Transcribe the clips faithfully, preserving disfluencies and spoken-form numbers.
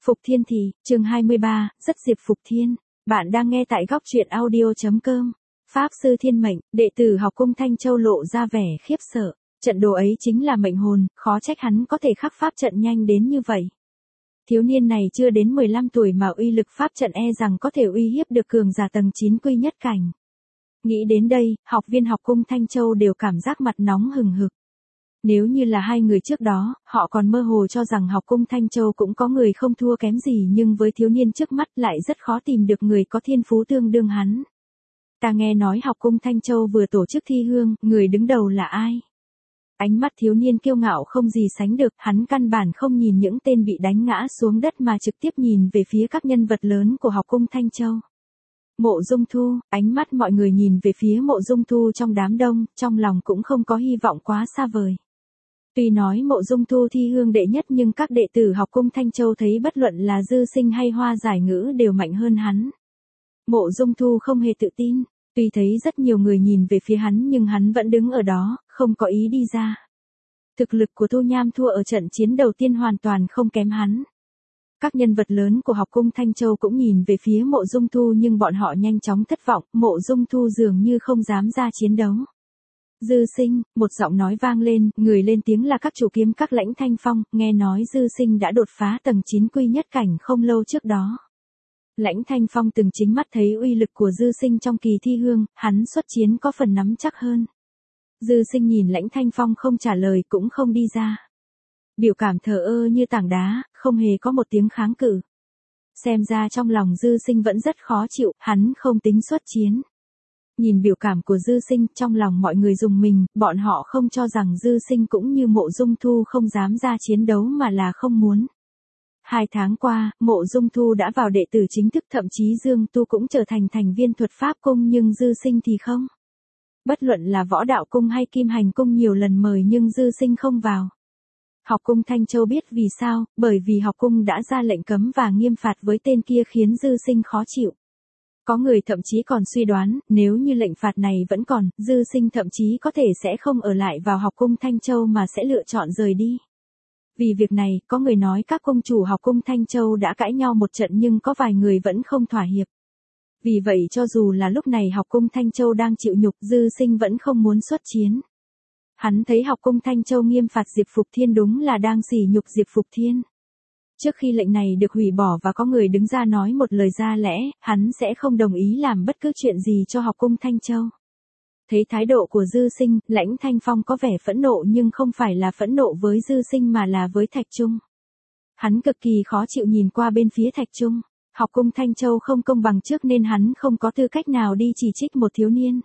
Phục Thiên Thì, chương hai mươi ba, rất Diệp Phục Thiên. Bạn đang nghe tại góc truyện audio.com. Pháp sư thiên mệnh, đệ tử học cung Thanh Châu lộ ra vẻ khiếp sợ. Trận đồ ấy chính là mệnh hồn, khó trách hắn có thể khắc pháp trận nhanh đến như vậy. Thiếu niên này chưa đến mười lăm tuổi mà uy lực pháp trận e rằng có thể uy hiếp được cường giả tầng chín quy nhất cảnh. Nghĩ đến đây, học viên học cung Thanh Châu đều cảm giác mặt nóng hừng hực. Nếu như là hai người trước đó, họ còn mơ hồ cho rằng học cung Thanh Châu cũng có người không thua kém gì, nhưng với thiếu niên trước mắt lại rất khó tìm được người có thiên phú tương đương hắn. Ta nghe nói học cung Thanh Châu vừa tổ chức thi hương, người đứng đầu là ai? Ánh mắt thiếu niên kiêu ngạo không gì sánh được, hắn căn bản không nhìn những tên bị đánh ngã xuống đất mà trực tiếp nhìn về phía các nhân vật lớn của học cung Thanh Châu. Mộ Dung Thu, ánh mắt mọi người nhìn về phía Mộ Dung Thu trong đám đông, trong lòng cũng không có hy vọng quá xa vời. Tuy nói Mộ Dung Thu thi hương đệ nhất nhưng các đệ tử học cung Thanh Châu thấy bất luận là Dư Sinh hay Hoa Giải Ngữ đều mạnh hơn hắn. Mộ Dung Thu không hề tự tin, tuy thấy rất nhiều người nhìn về phía hắn nhưng hắn vẫn đứng ở đó, không có ý đi ra. Thực lực của Thu Nham thua ở trận chiến đầu tiên hoàn toàn không kém hắn. Các nhân vật lớn của học cung Thanh Châu cũng nhìn về phía Mộ Dung Thu nhưng bọn họ nhanh chóng thất vọng, Mộ Dung Thu dường như không dám ra chiến đấu. Dư Sinh, một giọng nói vang lên, người lên tiếng là các chủ kiếm các Lãnh Thanh Phong, nghe nói Dư Sinh đã đột phá tầng chín quy nhất cảnh không lâu trước đó. Lãnh Thanh Phong từng chính mắt thấy uy lực của Dư Sinh trong kỳ thi hương, hắn xuất chiến có phần nắm chắc hơn. Dư Sinh nhìn Lãnh Thanh Phong không trả lời cũng không đi ra. Biểu cảm thờ ơ như tảng đá, không hề có một tiếng kháng cự. Xem ra trong lòng Dư Sinh vẫn rất khó chịu, hắn không tính xuất chiến. Nhìn biểu cảm của Dư Sinh, trong lòng mọi người rùng mình, bọn họ không cho rằng Dư Sinh cũng như Mộ Dung Thu không dám ra chiến đấu mà là không muốn. Hai tháng qua, Mộ Dung Thu đã vào đệ tử chính thức, thậm chí Dương Tu cũng trở thành thành viên thuật pháp cung nhưng Dư Sinh thì không. Bất luận là võ đạo cung hay kim hành cung nhiều lần mời nhưng Dư Sinh không vào. Học cung Thanh Châu biết vì sao, bởi vì học cung đã ra lệnh cấm và nghiêm phạt với tên kia khiến Dư Sinh khó chịu. Có người thậm chí còn suy đoán, nếu như lệnh phạt này vẫn còn, Dư Sinh thậm chí có thể sẽ không ở lại vào học cung Thanh Châu mà sẽ lựa chọn rời đi. Vì việc này, có người nói các cung chủ học cung Thanh Châu đã cãi nhau một trận nhưng có vài người vẫn không thỏa hiệp. Vì vậy cho dù là lúc này học cung Thanh Châu đang chịu nhục, Dư Sinh vẫn không muốn xuất chiến. Hắn thấy học cung Thanh Châu nghiêm phạt Diệp Phục Thiên đúng là đang sỉ nhục Diệp Phục Thiên. Trước khi lệnh này được hủy bỏ và có người đứng ra nói một lời ra lẽ, hắn sẽ không đồng ý làm bất cứ chuyện gì cho học cung Thanh Châu. Thấy thái độ của Dư Sinh, Lãnh Thanh Phong có vẻ phẫn nộ nhưng không phải là phẫn nộ với Dư Sinh mà là với Thạch Trung. Hắn cực kỳ khó chịu nhìn qua bên phía Thạch Trung. Học cung Thanh Châu không công bằng trước nên hắn không có tư cách nào đi chỉ trích một thiếu niên.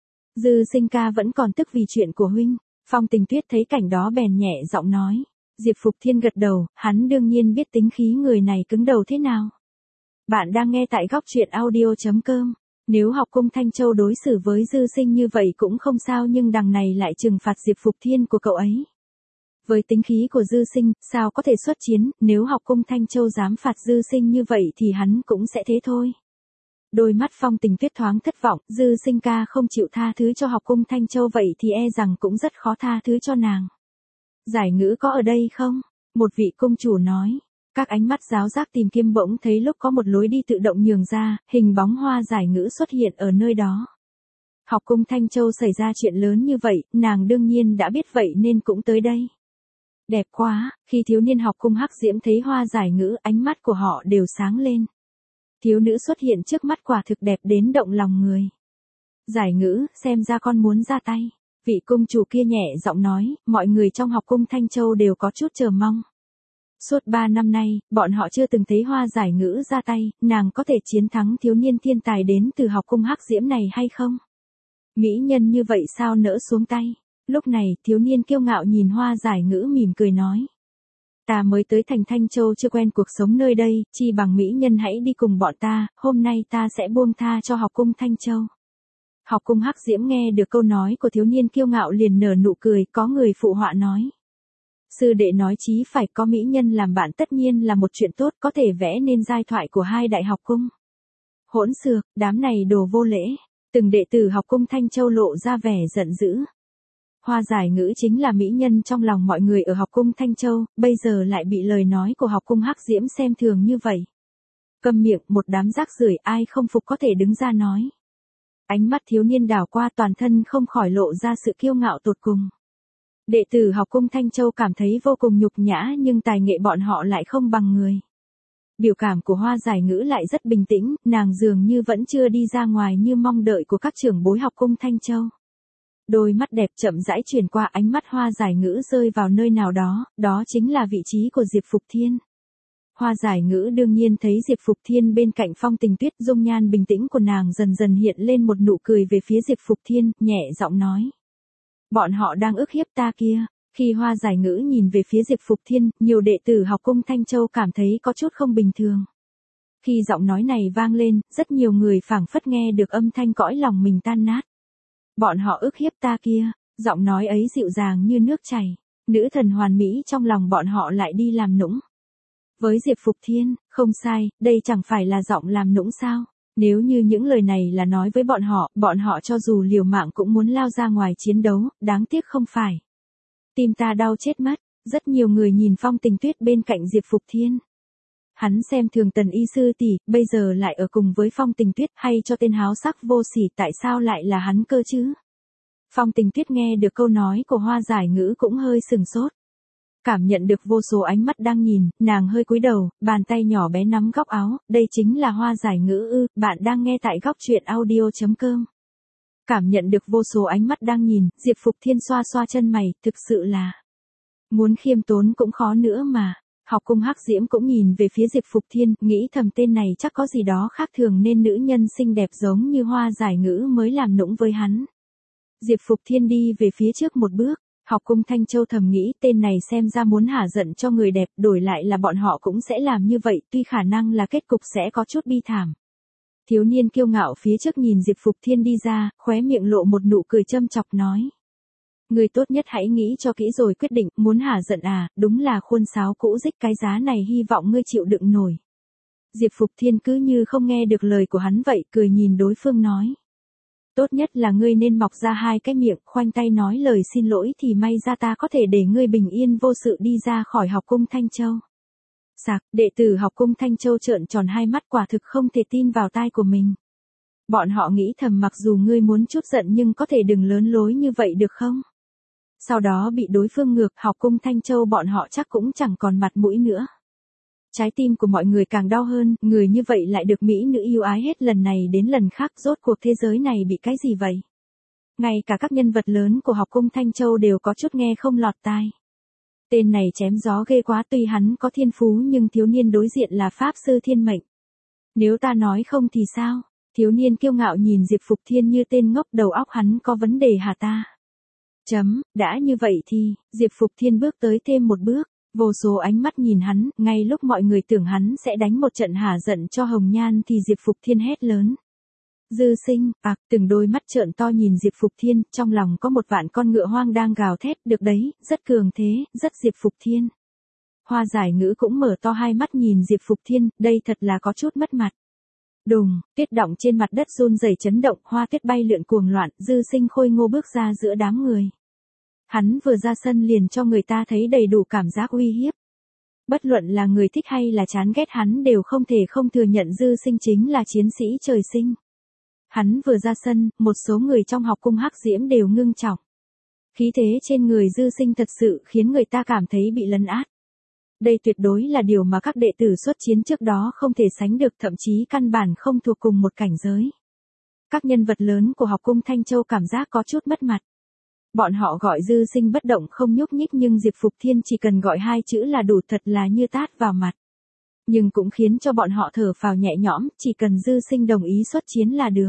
Dư Sinh ca vẫn còn tức vì chuyện của huynh. Phong Tình Tuyết thấy cảnh đó bèn nhẹ giọng nói. Diệp Phục Thiên gật đầu, hắn đương nhiên biết tính khí người này cứng đầu thế nào. Bạn đang nghe tại góc truyện audio.com. Nếu học cung Thanh Châu đối xử với Dư Sinh như vậy cũng không sao nhưng đằng này lại trừng phạt Diệp Phục Thiên của cậu ấy. Với tính khí của Dư Sinh, sao có thể xuất chiến, nếu học cung Thanh Châu dám phạt Dư Sinh như vậy thì hắn cũng sẽ thế thôi. Đôi mắt Phong Tình Tuyết thoáng thất vọng, Dư Sinh ca không chịu tha thứ cho học cung Thanh Châu vậy thì e rằng cũng rất khó tha thứ cho nàng. Giải Ngữ có ở đây không? Một vị cung chủ nói. Các ánh mắt giáo giác tìm kiếm bỗng thấy lúc có một lối đi tự động nhường ra, hình bóng Hoa Giải Ngữ xuất hiện ở nơi đó. Học cung Thanh Châu xảy ra chuyện lớn như vậy, nàng đương nhiên đã biết vậy nên cũng tới đây. Đẹp quá, khi thiếu niên học cung Hắc Diễm thấy Hoa Giải Ngữ, ánh mắt của họ đều sáng lên. Thiếu nữ xuất hiện trước mắt quả thực đẹp đến động lòng người. Giải Ngữ, xem ra con muốn ra tay. Vị cung chủ kia nhẹ giọng nói, mọi người trong học cung Thanh Châu đều có chút chờ mong. Suốt ba năm nay, bọn họ chưa từng thấy Hoa Giải Ngữ ra tay, nàng có thể chiến thắng thiếu niên thiên tài đến từ học cung Hắc Diễm này hay không? Mỹ nhân như vậy sao nỡ xuống tay? Lúc này, thiếu niên kiêu ngạo nhìn Hoa Giải Ngữ mỉm cười nói. Ta mới tới thành Thanh Châu chưa quen cuộc sống nơi đây, chi bằng mỹ nhân hãy đi cùng bọn ta, hôm nay ta sẽ buông tha cho học cung Thanh Châu. Học cung Hắc Diễm nghe được câu nói của thiếu niên kiêu ngạo liền nở nụ cười, có người phụ họa nói. Sư đệ nói chí phải, có mỹ nhân làm bạn tất nhiên là một chuyện tốt, có thể vẽ nên giai thoại của hai đại học cung. Hỗn xược, đám này đồ vô lễ. Từng đệ tử học cung Thanh Châu lộ ra vẻ giận dữ. Hoa Giải Ngữ chính là mỹ nhân trong lòng mọi người ở học cung Thanh Châu, bây giờ lại bị lời nói của học cung Hắc Diễm xem thường như vậy. Câm miệng, một đám rác rưởi, ai không phục có thể đứng ra nói. Ánh mắt thiếu niên đảo qua toàn thân không khỏi lộ ra sự kiêu ngạo tột cùng. Đệ tử học cung Thanh Châu cảm thấy vô cùng nhục nhã nhưng tài nghệ bọn họ lại không bằng người. Biểu cảm của Hoa Giải Ngữ lại rất bình tĩnh, nàng dường như vẫn chưa đi ra ngoài như mong đợi của các trưởng bối học cung Thanh Châu. Đôi mắt đẹp chậm rãi chuyển qua, ánh mắt Hoa Giải Ngữ rơi vào nơi nào đó, đó chính là vị trí của Diệp Phục Thiên. Hoa Giải Ngữ đương nhiên thấy Diệp Phục Thiên bên cạnh Phong Tình Tuyết, dung nhan bình tĩnh của nàng dần dần hiện lên một nụ cười về phía Diệp Phục Thiên, nhẹ giọng nói. Bọn họ đang ức hiếp ta kia. Khi Hoa Giải Ngữ nhìn về phía Diệp Phục Thiên, nhiều đệ tử học cung Thanh Châu cảm thấy có chút không bình thường. Khi giọng nói này vang lên, rất nhiều người phảng phất nghe được âm thanh cõi lòng mình tan nát. Bọn họ ức hiếp ta kia, giọng nói ấy dịu dàng như nước chảy, nữ thần hoàn mỹ trong lòng bọn họ lại đi làm nũng. Với Diệp Phục Thiên, không sai, đây chẳng phải là giọng làm nũng sao? Nếu như những lời này là nói với bọn họ, bọn họ cho dù liều mạng cũng muốn lao ra ngoài chiến đấu, đáng tiếc không phải. Tim ta đau chết mất, rất nhiều người nhìn Phong Tình Tuyết bên cạnh Diệp Phục Thiên. Hắn xem thường Tần y sư tỷ, bây giờ lại ở cùng với Phong Tình Tuyết, hay cho tên háo sắc vô sỉ, tại sao lại là hắn cơ chứ? Phong Tình Tuyết nghe được câu nói của Hoa Giải Ngữ cũng hơi sừng sốt. Cảm nhận được vô số ánh mắt đang nhìn, nàng hơi cúi đầu, bàn tay nhỏ bé nắm góc áo, đây chính là Hoa Giải Ngữ ư? Bạn đang nghe tại góc truyện audio chấm com. Cảm nhận được vô số ánh mắt đang nhìn, Diệp Phục Thiên xoa xoa chân mày, thực sự là muốn khiêm tốn cũng khó nữa mà. Học cung Hắc Diễm cũng nhìn về phía Diệp Phục Thiên, nghĩ thầm tên này chắc có gì đó khác thường nên nữ nhân xinh đẹp giống như Hoa Giải Ngữ mới làm nũng với hắn. Diệp Phục Thiên đi về phía trước một bước, học cung Thanh Châu thầm nghĩ tên này xem ra muốn hả giận cho người đẹp, đổi lại là bọn họ cũng sẽ làm như vậy, tuy khả năng là kết cục sẽ có chút bi thảm. Thiếu niên kiêu ngạo phía trước nhìn Diệp Phục Thiên đi ra, khóe miệng lộ một nụ cười châm chọc nói. Người tốt nhất hãy nghĩ cho kỹ rồi quyết định, muốn hả giận à, đúng là khuôn sáo cũ rích, cái giá này hy vọng ngươi chịu đựng nổi. Diệp Phục Thiên cứ như không nghe được lời của hắn vậy, cười nhìn đối phương nói. Tốt nhất là ngươi nên mọc ra hai cái miệng, khoanh tay nói lời xin lỗi thì may ra ta có thể để ngươi bình yên vô sự đi ra khỏi học cung Thanh Châu. Sạc, đệ tử học cung Thanh Châu trợn tròn hai mắt, quả thực không thể tin vào tai của mình. Bọn họ nghĩ thầm mặc dù ngươi muốn chút giận nhưng có thể đừng lớn lối như vậy được không? Sau đó bị đối phương ngược, học cung Thanh Châu bọn họ chắc cũng chẳng còn mặt mũi nữa. Trái tim của mọi người càng đau hơn, người như vậy lại được mỹ nữ yêu ái hết lần này đến lần khác, rốt cuộc thế giới này bị cái gì vậy? Ngay cả các nhân vật lớn của học cung Thanh Châu đều có chút nghe không lọt tai. Tên này chém gió ghê quá, tuy hắn có thiên phú nhưng thiếu niên đối diện là Pháp Sư Thiên Mệnh. Nếu ta nói không thì sao? Thiếu niên kiêu ngạo nhìn Diệp Phục Thiên như tên ngốc, đầu óc hắn có vấn đề hả ta? Chấm, đã như vậy thì, Diệp Phục Thiên bước tới thêm một bước, vô số ánh mắt nhìn hắn, ngay lúc mọi người tưởng hắn sẽ đánh một trận hả giận cho Hồng Nhan thì Diệp Phục Thiên hét lớn. Dư Sinh, ạc, từng đôi mắt trợn to nhìn Diệp Phục Thiên, trong lòng có một vạn con ngựa hoang đang gào thét, được đấy, rất cường thế, rất Diệp Phục Thiên. Hoa Giải Ngữ cũng mở to hai mắt nhìn Diệp Phục Thiên, đây thật là có chút mất mặt. Đùng, tuyết đọng trên mặt đất run rẩy chấn động, hoa tuyết bay lượn cuồng loạn, Dư Sinh khôi ngô bước ra giữa đám người. Hắn vừa ra sân liền cho người ta thấy đầy đủ cảm giác uy hiếp. Bất luận là người thích hay là chán ghét hắn đều không thể không thừa nhận Dư Sinh chính là chiến sĩ trời sinh. Hắn vừa ra sân, một số người trong học cung Hắc Diễm đều ngưng trọng. Khí thế trên người Dư Sinh thật sự khiến người ta cảm thấy bị lấn át. Đây tuyệt đối là điều mà các đệ tử xuất chiến trước đó không thể sánh được, thậm chí căn bản không thuộc cùng một cảnh giới. Các nhân vật lớn của học cung Thanh Châu cảm giác có chút mất mặt. Bọn họ gọi Dư Sinh bất động không nhúc nhích nhưng Diệp Phục Thiên chỉ cần gọi hai chữ là đủ, thật là như tát vào mặt. Nhưng cũng khiến cho bọn họ thở phào nhẹ nhõm, chỉ cần Dư Sinh đồng ý xuất chiến là được.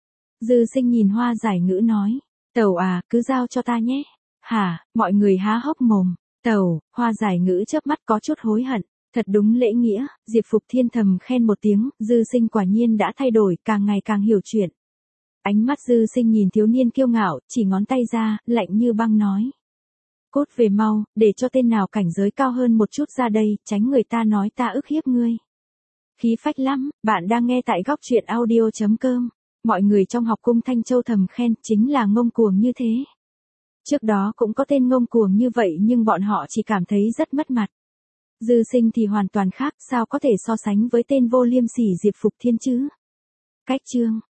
Dư Sinh nhìn Hoa Giải Ngữ nói, tẩu à, cứ giao cho ta nhé. Hả, mọi người há hốc mồm. Tẩu, Hoa Giải Ngữ chớp mắt có chút hối hận, thật đúng lễ nghĩa, Diệp Phục Thiên thầm khen một tiếng, Dư Sinh quả nhiên đã thay đổi, càng ngày càng hiểu chuyện. Ánh mắt Dư Sinh nhìn thiếu niên kiêu ngạo, chỉ ngón tay ra, lạnh như băng nói. Cút về mau, để cho tên nào cảnh giới cao hơn một chút ra đây, tránh người ta nói ta ức hiếp ngươi. Khí phách lắm, bạn đang nghe tại góc truyện audio chấm com. Mọi người trong học cung Thanh Châu thầm khen, chính là ngông cuồng như thế. Trước đó cũng có tên ngông cuồng như vậy nhưng bọn họ chỉ cảm thấy rất mất mặt. Dư Sinh thì hoàn toàn khác, sao có thể so sánh với tên vô liêm sỉ Diệp Phục Thiên chứ? Cách chương